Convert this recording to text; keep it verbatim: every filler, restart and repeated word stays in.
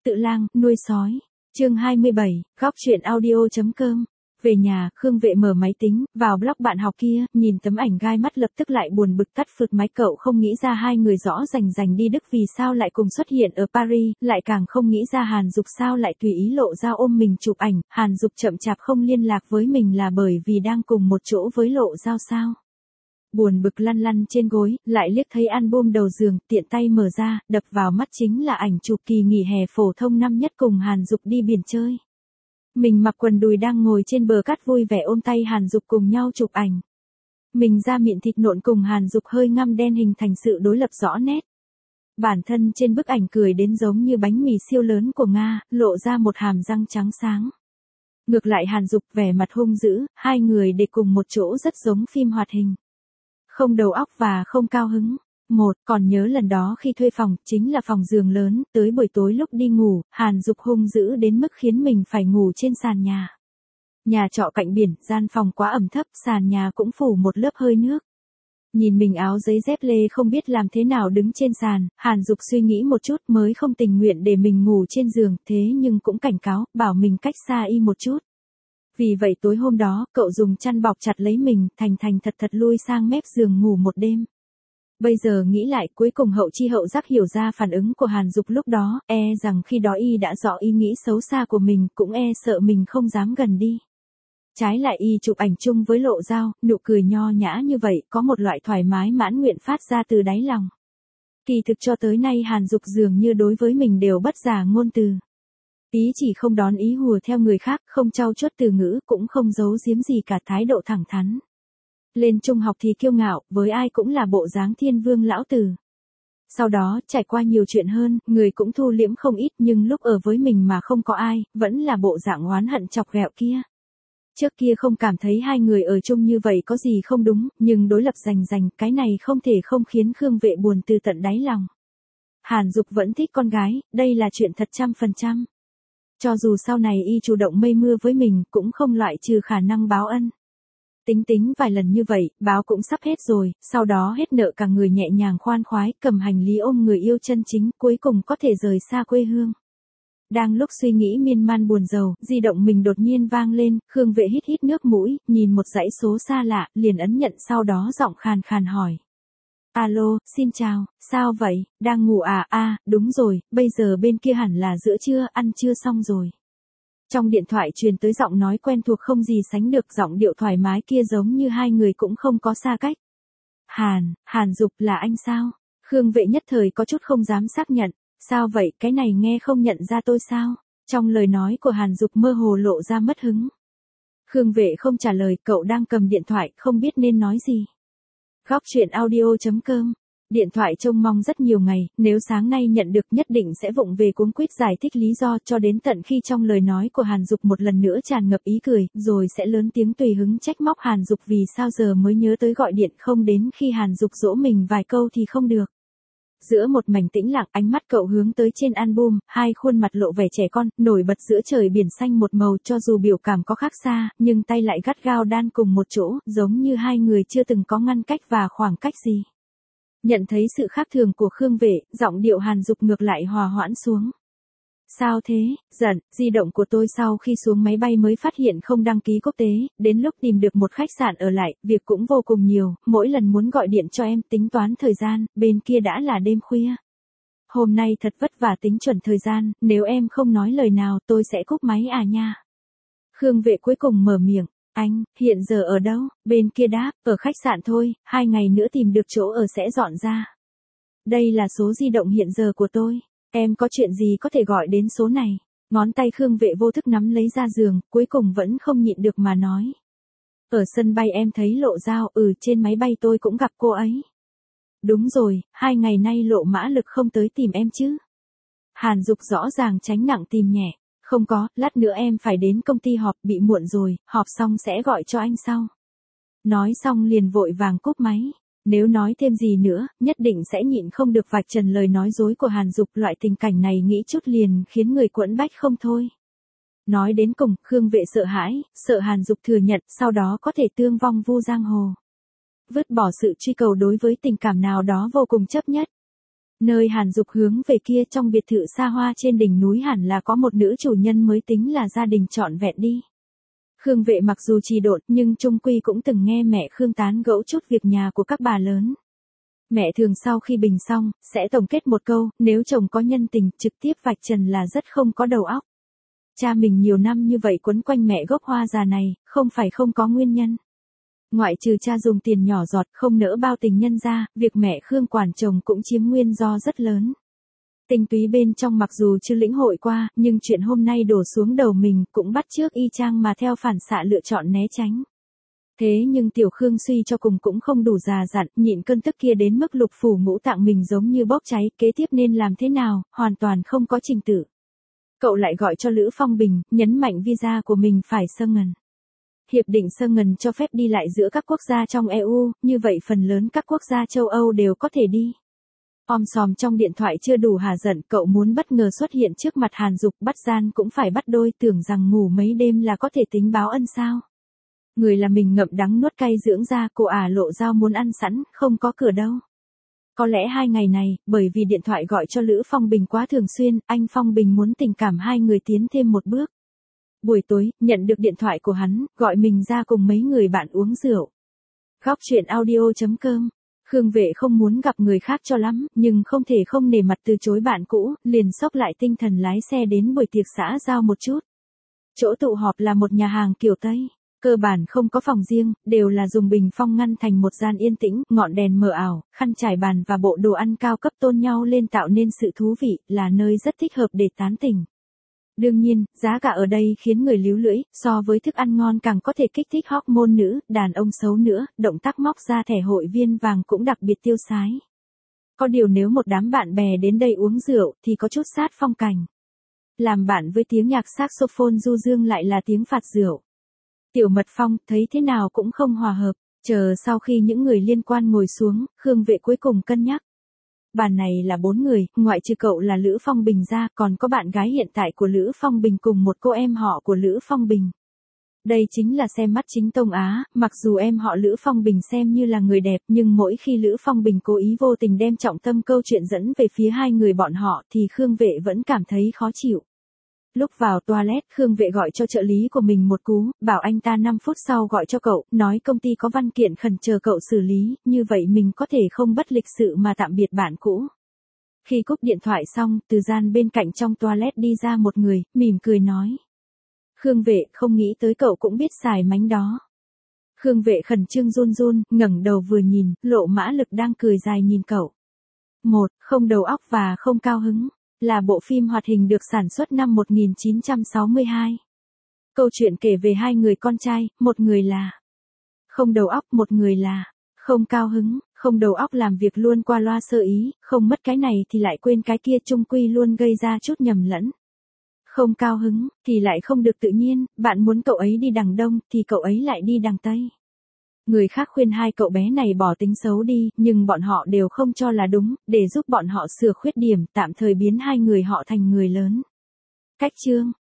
tự lang, nuôi sói. Chương hai mươi bảy, góc truyện audio chấm com. Về nhà, Khương Vệ mở máy tính, vào blog bạn học kia, nhìn tấm ảnh gai mắt lập tức lại buồn bực tắt phượt máy. Cậu không nghĩ ra hai người rõ rành rành đi Đức vì sao lại cùng xuất hiện ở Paris, lại càng không nghĩ ra Hàn Dục sao lại tùy ý Lộ Dao ôm mình chụp ảnh. Hàn Dục chậm chạp không liên lạc với mình là bởi vì đang cùng một chỗ với Lộ Dao sao? Buồn bực lăn lăn trên gối, lại liếc thấy album đầu giường, tiện tay mở ra, đập vào mắt chính là ảnh chụp kỳ nghỉ hè phổ thông năm nhất cùng Hàn Dục đi biển chơi. Mình mặc quần đùi đang ngồi trên bờ cát vui vẻ ôm tay Hàn Dục cùng nhau chụp ảnh. Mình da mịn thịt nộn cùng Hàn Dục hơi ngăm đen hình thành sự đối lập rõ nét. Bản thân trên bức ảnh cười đến giống như bánh mì siêu lớn của Nga, lộ ra một hàm răng trắng sáng. Ngược lại Hàn Dục vẻ mặt hung dữ, hai người để cùng một chỗ rất giống phim hoạt hình. Không đầu óc và không cao hứng. Một, còn nhớ lần đó khi thuê phòng, chính là phòng giường lớn, tới buổi tối lúc đi ngủ, Hàn Dục hung dữ đến mức khiến mình phải ngủ trên sàn nhà. Nhà trọ cạnh biển, gian phòng quá ẩm thấp, sàn nhà cũng phủ một lớp hơi nước. Nhìn mình áo giấy dép lê không biết làm thế nào đứng trên sàn, Hàn Dục suy nghĩ một chút mới không tình nguyện để mình ngủ trên giường, thế nhưng cũng cảnh cáo, bảo mình cách xa y một chút. Vì vậy tối hôm đó, cậu dùng chăn bọc chặt lấy mình, thành thành thật thật lui sang mép giường ngủ một đêm. Bây giờ nghĩ lại, cuối cùng hậu chi hậu giác hiểu ra phản ứng của Hàn Dục lúc đó, e rằng khi đó y đã rõ ý nghĩ xấu xa của mình, cũng e sợ mình không dám gần đi. Trái lại y chụp ảnh chung với Lộ Dao, nụ cười nho nhã như vậy, có một loại thoải mái mãn nguyện phát ra từ đáy lòng. Kỳ thực cho tới nay Hàn Dục dường như đối với mình đều bất giả ngôn từ. Ý chỉ không đón ý hùa theo người khác, không trau chuốt từ ngữ, cũng không giấu giếm gì cả, thái độ thẳng thắn. Lên trung học thì kiêu ngạo, với ai cũng là bộ dáng thiên vương lão tử. Sau đó, trải qua nhiều chuyện hơn, người cũng thu liễm không ít, nhưng lúc ở với mình mà không có ai, vẫn là bộ dạng oán hận chọc ghẹo kia. Trước kia không cảm thấy hai người ở chung như vậy có gì không đúng, nhưng đối lập rành rành, cái này không thể không khiến Khương Vệ buồn từ tận đáy lòng. Hàn Dục vẫn thích con gái, đây là chuyện thật trăm phần trăm. Cho dù sau này y chủ động mây mưa với mình, cũng không loại trừ khả năng báo ân. Tính tính vài lần như vậy, báo cũng sắp hết rồi, sau đó hết nợ cả người nhẹ nhàng khoan khoái, cầm hành lý ôm người yêu chân chính, cuối cùng có thể rời xa quê hương. Đang lúc suy nghĩ miên man buồn rầu, di động mình đột nhiên vang lên, Khương Vệ hít hít nước mũi, nhìn một dãy số xa lạ, liền ấn nhận, sau đó giọng khàn khàn hỏi. Alo, xin chào, sao vậy, đang ngủ à? À, đúng rồi, bây giờ bên kia hẳn là giữa trưa, ăn trưa xong rồi. Trong điện thoại truyền tới giọng nói quen thuộc không gì sánh được, giọng điệu thoải mái kia giống như hai người cũng không có xa cách. Hàn, Hàn Dục là anh sao? Khương Vệ nhất thời có chút không dám xác nhận, sao vậy, cái này nghe không nhận ra tôi sao? Trong lời nói của Hàn Dục mơ hồ lộ ra mất hứng. Khương Vệ không trả lời, cậu đang cầm điện thoại, không biết nên nói gì. Góc truyện audio chấm com. Điện thoại trông mong rất nhiều ngày, nếu sáng nay nhận được nhất định sẽ vụng về cuống quýt giải thích lý do, cho đến tận khi trong lời nói của Hàn Dục một lần nữa tràn ngập ý cười, rồi sẽ lớn tiếng tùy hứng trách móc Hàn Dục vì sao giờ mới nhớ tới gọi điện, không đến khi Hàn Dục dỗ mình vài câu thì không được. Giữa một mảnh tĩnh lặng, ánh mắt cậu hướng tới trên album, hai khuôn mặt lộ vẻ trẻ con, nổi bật giữa trời biển xanh một màu, cho dù biểu cảm có khác xa, nhưng tay lại gắt gao đan cùng một chỗ, giống như hai người chưa từng có ngăn cách và khoảng cách gì. Nhận thấy sự khác thường của Khương Vệ, giọng điệu Hàn Dục ngược lại hòa hoãn xuống. Sao thế, giận, di động của tôi sau khi xuống máy bay mới phát hiện không đăng ký quốc tế, đến lúc tìm được một khách sạn ở lại, việc cũng vô cùng nhiều, mỗi lần muốn gọi điện cho em tính toán thời gian, bên kia đã là đêm khuya. Hôm nay thật vất vả tính chuẩn thời gian, nếu em không nói lời nào tôi sẽ cúp máy à nha. Khương Vệ cuối cùng mở miệng. Anh, hiện giờ ở đâu? Bên kia đáp, ở khách sạn thôi, hai ngày nữa tìm được chỗ ở sẽ dọn ra. Đây là số di động hiện giờ của tôi. Em có chuyện gì có thể gọi đến số này? Ngón tay Khương Vệ vô thức nắm lấy ra giường, cuối cùng vẫn không nhịn được mà nói. Ở sân bay em thấy Lộ Dao, ừ trên máy bay tôi cũng gặp cô ấy. Đúng rồi, hai ngày nay Lộ Mã Lực không tới tìm em chứ? Hàn Dục rõ ràng tránh nặng tìm nhẹ. Không có, lát nữa em phải đến công ty họp, bị muộn rồi, họp xong sẽ gọi cho anh sau. Nói xong liền vội vàng cúp máy. Nếu nói thêm gì nữa, nhất định sẽ nhịn không được vạch trần lời nói dối của Hàn Dục, loại tình cảnh này nghĩ chút liền khiến người quẫn bách không thôi. Nói đến cùng, Khương Vệ sợ hãi, sợ Hàn Dục thừa nhận, sau đó có thể tương vong vu giang hồ. Vứt bỏ sự truy cầu đối với tình cảm nào đó vô cùng chấp nhất. Nơi Hàn Dục hướng về kia trong biệt thự xa hoa trên đỉnh núi hẳn là có một nữ chủ nhân mới tính là gia đình trọn vẹn đi. Khương Vệ mặc dù trì độn nhưng chung quy cũng từng nghe mẹ Khương tán gẫu chút việc nhà của các bà lớn. Mẹ thường sau khi bình xong, sẽ tổng kết một câu, nếu chồng có nhân tình, trực tiếp vạch trần là rất không có đầu óc. Cha mình nhiều năm như vậy quấn quanh mẹ gốc hoa già này, không phải không có nguyên nhân. Ngoại trừ cha dùng tiền nhỏ giọt không nỡ bao tình nhân ra, việc mẹ Khương quản chồng cũng chiếm nguyên do rất lớn. Tinh túy bên trong mặc dù chưa lĩnh hội qua, nhưng chuyện hôm nay đổ xuống đầu mình cũng bắt chước y chang mà theo phản xạ lựa chọn né tránh. Thế nhưng tiểu Khương suy cho cùng cũng không đủ già dặn, nhịn cơn tức kia đến mức lục phủ ngũ tạng mình giống như bốc cháy, kế tiếp nên làm thế nào, hoàn toàn không có trình tự. Cậu lại gọi cho Lữ Phong Bình, nhấn mạnh visa của mình phải Schengen. Hiệp định Schengen cho phép đi lại giữa các quốc gia trong e u, như vậy phần lớn các quốc gia châu Âu đều có thể đi. Om sòm trong điện thoại chưa đủ hả giận, cậu muốn bất ngờ xuất hiện trước mặt Hàn Dục, bắt gian cũng phải bắt đôi, tưởng rằng ngủ mấy đêm là có thể tính báo ân sao. Người là mình ngậm đắng nuốt cay dưỡng ra, cô ả lộ dao muốn ăn sẵn, không có cửa đâu. Có lẽ hai ngày này, bởi vì điện thoại gọi cho Lữ Phong Bình quá thường xuyên, anh Phong Bình muốn tình cảm hai người tiến thêm một bước. Buổi tối, nhận được điện thoại của hắn, gọi mình ra cùng mấy người bạn uống rượu. Góc chuyện audio chấm com. Khương Vệ không muốn gặp người khác cho lắm, nhưng không thể không nể mặt từ chối bạn cũ, liền xốc lại tinh thần lái xe đến buổi tiệc xã giao một chút. Chỗ tụ họp là một nhà hàng kiểu Tây. Cơ bản không có phòng riêng, đều là dùng bình phong ngăn thành một gian yên tĩnh, ngọn đèn mờ ảo, khăn trải bàn và bộ đồ ăn cao cấp tôn nhau lên tạo nên sự thú vị, là nơi rất thích hợp để tán tỉnh. Đương nhiên, giá cả ở đây khiến người líu lưỡi, so với thức ăn ngon càng có thể kích thích hormone nữ, đàn ông xấu nữa, động tác móc ra thẻ hội viên vàng cũng đặc biệt tiêu sái. Có điều nếu một đám bạn bè đến đây uống rượu thì có chút sát phong cảnh. Làm bạn với tiếng nhạc saxophone du dương lại là tiếng phạt rượu. Tiểu Mật Phong thấy thế nào cũng không hòa hợp, chờ sau khi những người liên quan ngồi xuống, Khương Vệ cuối cùng cân nhắc. Bàn này là bốn người, ngoại trừ cậu là Lữ Phong Bình ra, còn có bạn gái hiện tại của Lữ Phong Bình cùng một cô em họ của Lữ Phong Bình. Đây chính là xem mắt chính tông Á, mặc dù em họ Lữ Phong Bình xem như là người đẹp nhưng mỗi khi Lữ Phong Bình cố ý vô tình đem trọng tâm câu chuyện dẫn về phía hai người bọn họ thì Khương Vệ vẫn cảm thấy khó chịu. Lúc vào toilet, Khương Vệ gọi cho trợ lý của mình một cú, bảo anh ta năm phút sau gọi cho cậu, nói công ty có văn kiện khẩn chờ cậu xử lý, như vậy mình có thể không bất lịch sự mà tạm biệt bạn cũ. Khi cúp điện thoại xong, từ gian bên cạnh trong toilet đi ra một người, mỉm cười nói. Khương Vệ, không nghĩ tới cậu cũng biết xài mánh đó. Khương Vệ khẩn trương run run, ngẩng đầu vừa nhìn, Lộ Mã Lực đang cười dài nhìn cậu. Một, không đầu óc và không cao hứng. Là bộ phim hoạt hình được sản xuất năm một nghìn chín trăm sáu mươi hai. Câu chuyện kể về hai người con trai, một người là không đầu óc, một người là không cao hứng. Không đầu óc làm việc luôn qua loa sơ ý, không mất cái này thì lại quên cái kia, chung quy luôn gây ra chút nhầm lẫn. Không cao hứng thì lại không được tự nhiên, bạn muốn cậu ấy đi đằng đông thì cậu ấy lại đi đằng tây. Người khác khuyên hai cậu bé này bỏ tính xấu đi, nhưng bọn họ đều không cho là đúng, để giúp bọn họ sửa khuyết điểm, tạm thời biến hai người họ thành người lớn. Cách chương